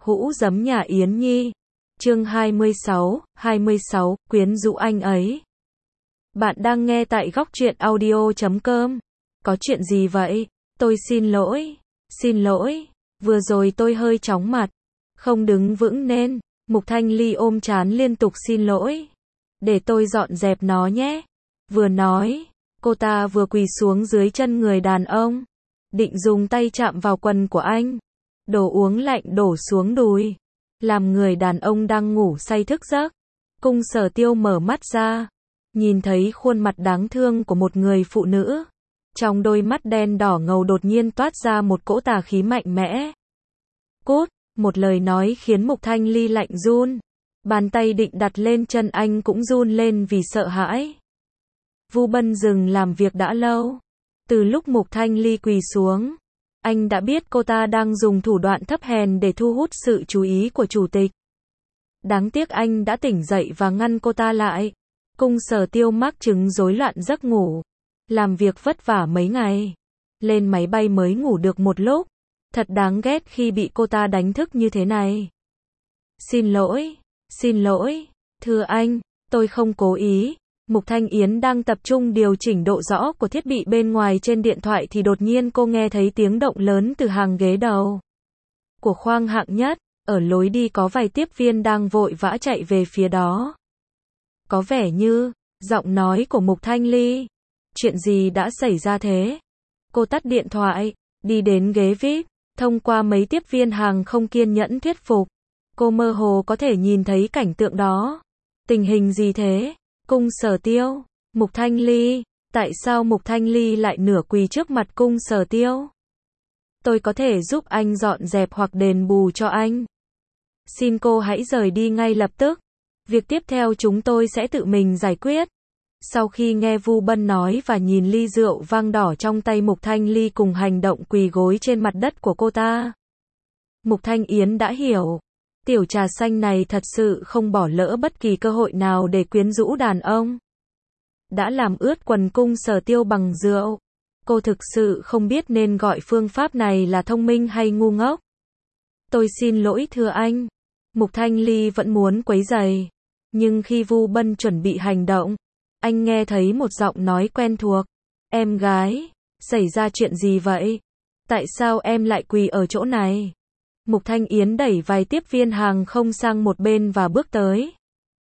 Hũ giấm nhà Yến Nhi. Chương 26, quyến rũ anh ấy. Bạn đang nghe tại góc truyện audio.com. Có chuyện gì vậy? Tôi xin lỗi, vừa rồi tôi hơi chóng mặt, không đứng vững nên. Mục Thanh Ly ôm trán liên tục xin lỗi. Để tôi dọn dẹp nó nhé. Vừa nói, cô ta vừa quỳ xuống dưới chân người đàn ông, định dùng tay chạm vào quần của anh. Đồ uống lạnh đổ xuống đùi, làm người đàn ông đang ngủ say thức giấc. Cung Sở Tiêu mở mắt ra, nhìn thấy khuôn mặt đáng thương của một người phụ nữ. Trong đôi mắt đen đỏ ngầu đột nhiên toát ra một cỗ tà khí mạnh mẽ. Cút, một lời nói khiến Mục Thanh Ly lạnh run. Bàn tay định đặt lên chân anh cũng run lên vì sợ hãi. Vu Bân dừng làm việc đã lâu. Từ lúc Mục Thanh Ly quỳ xuống, anh đã biết cô ta đang dùng thủ đoạn thấp hèn để thu hút sự chú ý của chủ tịch. Đáng tiếc anh đã tỉnh dậy và ngăn cô ta lại. Cung Sở Tiêu mắc chứng rối loạn giấc ngủ. Làm việc vất vả mấy ngày. Lên máy bay mới ngủ được một lúc. Thật đáng ghét khi bị cô ta đánh thức như thế này. Xin lỗi, thưa anh, tôi không cố ý. Mục Thanh Yến đang tập trung điều chỉnh độ rõ của thiết bị bên ngoài trên điện thoại thì đột nhiên cô nghe thấy tiếng động lớn từ hàng ghế đầu của khoang hạng nhất. Ở lối đi có vài tiếp viên đang vội vã chạy về phía đó. Có vẻ như, giọng nói của Mục Thanh Ly. Chuyện gì đã xảy ra thế? Cô tắt điện thoại, đi đến ghế VIP, thông qua mấy tiếp viên hàng không kiên nhẫn thuyết phục. Cô mơ hồ có thể nhìn thấy cảnh tượng đó. Tình hình gì thế? Cung Sở Tiêu, Mục Thanh Ly, tại sao Mục Thanh Ly lại nửa quỳ trước mặt Cung Sở Tiêu? Tôi có thể giúp anh dọn dẹp hoặc đền bù cho anh. Xin cô hãy rời đi ngay lập tức. Việc tiếp theo chúng tôi sẽ tự mình giải quyết. Sau khi nghe Vu Bân nói và nhìn ly rượu vang đỏ trong tay Mục Thanh Ly cùng hành động quỳ gối trên mặt đất của cô ta, Mục Thanh Yến đã hiểu. Tiểu trà xanh này thật sự không bỏ lỡ bất kỳ cơ hội nào để quyến rũ đàn ông. Đã làm ướt quần Cung Sở Tiêu bằng rượu. Cô thực sự không biết nên gọi phương pháp này là thông minh hay ngu ngốc. Tôi xin lỗi thưa anh. Mục Thanh Ly vẫn muốn quấy rầy. Nhưng khi Vu Bân chuẩn bị hành động, anh nghe thấy một giọng nói quen thuộc. Em gái, xảy ra chuyện gì vậy? Tại sao em lại quỳ ở chỗ này? Mục Thanh Yến đẩy vài tiếp viên hàng không sang một bên và bước tới.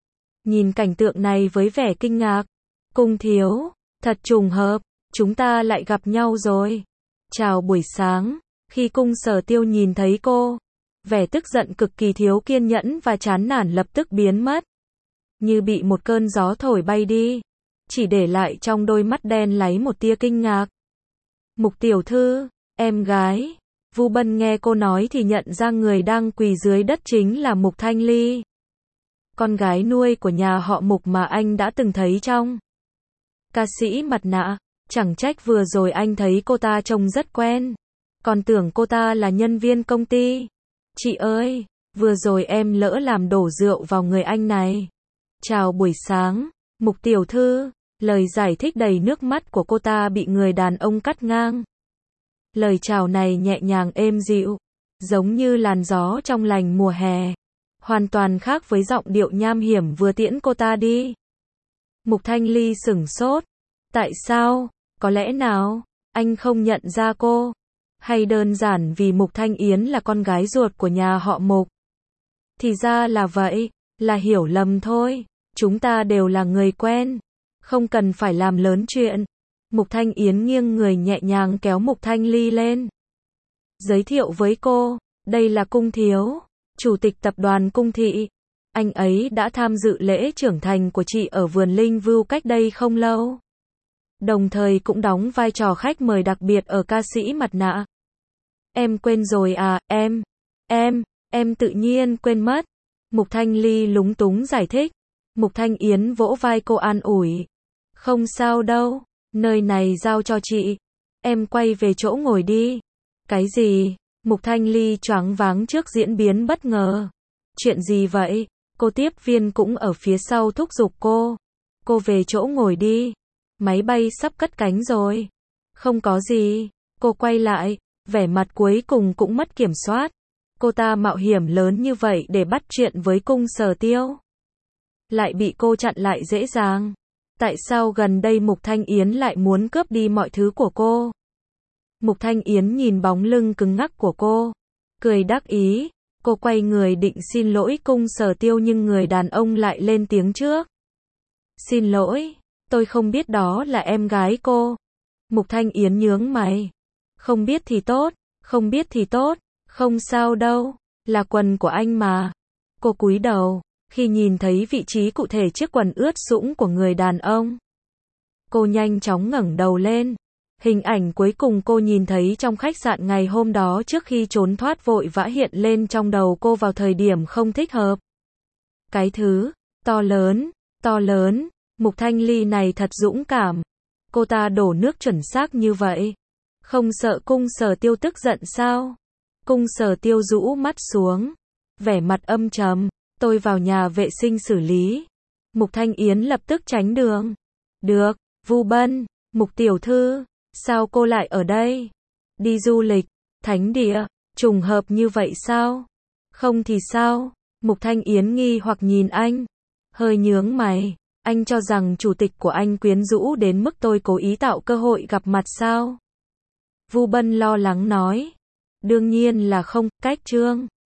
Nhìn cảnh tượng này với vẻ kinh ngạc. Cung thiếu, thật trùng hợp, chúng ta lại gặp nhau rồi. Chào buổi sáng. Khi Cung Sở Tiêu nhìn thấy cô, vẻ tức giận cực kỳ thiếu kiên nhẫn và chán nản lập tức biến mất. Như bị một cơn gió thổi bay đi. Chỉ để lại trong đôi mắt đen láy một tia kinh ngạc. Mục tiểu thư, em gái. Vu Bân nghe cô nói thì nhận ra người đang quỳ dưới đất chính là Mục Thanh Ly. Con gái nuôi của nhà họ Mục mà anh đã từng thấy trong Ca Sĩ Mặt Nạ. Chẳng trách vừa rồi anh thấy cô ta trông rất quen. Còn tưởng cô ta là nhân viên công ty. Chị ơi, vừa rồi em lỡ làm đổ rượu vào người anh này. Chào buổi sáng, Mục tiểu thư. Lời giải thích đầy nước mắt của cô ta bị người đàn ông cắt ngang. Lời chào này nhẹ nhàng êm dịu, giống như làn gió trong lành mùa hè. Hoàn toàn khác với giọng điệu nham hiểm vừa tiễn cô ta đi. Mục Thanh Ly sửng sốt. Tại sao? Có lẽ nào anh không nhận ra cô? Hay đơn giản vì Mục Thanh Yến là con gái ruột của nhà họ Mục? Thì ra là vậy, là hiểu lầm thôi. Chúng ta đều là người quen, không cần phải làm lớn chuyện. Mục Thanh Yến nghiêng người nhẹ nhàng kéo Mục Thanh Ly lên. Giới thiệu với cô, đây là Cung thiếu, chủ tịch tập đoàn Cung thị. Anh ấy đã tham dự lễ trưởng thành của chị ở vườn Linh Vưu cách đây không lâu. Đồng thời cũng đóng vai trò khách mời đặc biệt ở Ca Sĩ Mặt Nạ. Em quên rồi à, em tự nhiên quên mất. Mục Thanh Ly lúng túng giải thích. Mục Thanh Yến vỗ vai cô an ủi. Không sao đâu, nơi này giao cho chị. Em quay về chỗ ngồi đi. Cái gì? Mục Thanh Ly choáng váng trước diễn biến bất ngờ. Chuyện gì vậy? Cô tiếp viên cũng ở phía sau thúc giục cô. Cô về chỗ ngồi đi. Máy bay sắp cất cánh rồi. Không có gì. Cô quay lại, vẻ mặt cuối cùng cũng mất kiểm soát. Cô ta mạo hiểm lớn như vậy để bắt chuyện với Cung Sở Tiêu, lại bị cô chặn lại dễ dàng. Tại sao gần đây Mục Thanh Yến lại muốn cướp đi mọi thứ của cô? Mục Thanh Yến nhìn bóng lưng cứng ngắc của cô, cười đắc ý. Cô quay người định xin lỗi Cung Sở Tiêu nhưng người đàn ông lại lên tiếng trước. Xin lỗi, tôi không biết đó là em gái cô. Mục Thanh Yến nhướng mày. Không biết thì tốt, không biết thì tốt, không sao đâu, là quần của anh mà. Cô cúi đầu, khi nhìn thấy vị trí cụ thể chiếc quần ướt sũng của người đàn ông. Cô nhanh chóng ngẩng đầu lên. Hình ảnh cuối cùng cô nhìn thấy trong khách sạn ngày hôm đó trước khi trốn thoát vội vã hiện lên trong đầu cô vào thời điểm không thích hợp. Cái thứ to lớn, Mục Thanh Ly này thật dũng cảm. Cô ta đổ nước chuẩn xác như vậy. Không sợ Cung Sở Tiêu tức giận sao? Cung Sở Tiêu rũ mắt xuống, vẻ mặt âm trầm. Tôi vào nhà vệ sinh xử lý. Mục Thanh Yến lập tức tránh đường. Được, Vu Bân, Mục tiểu thư, sao cô lại ở đây? Đi du lịch, thánh địa, trùng hợp như vậy sao? Không thì sao? Mục Thanh Yến nghi hoặc nhìn anh, hơi nhướng mày. Anh cho rằng chủ tịch của anh quyến rũ đến mức tôi cố ý tạo cơ hội gặp mặt sao? Vu Bân lo lắng nói. Đương nhiên là không, cách Trương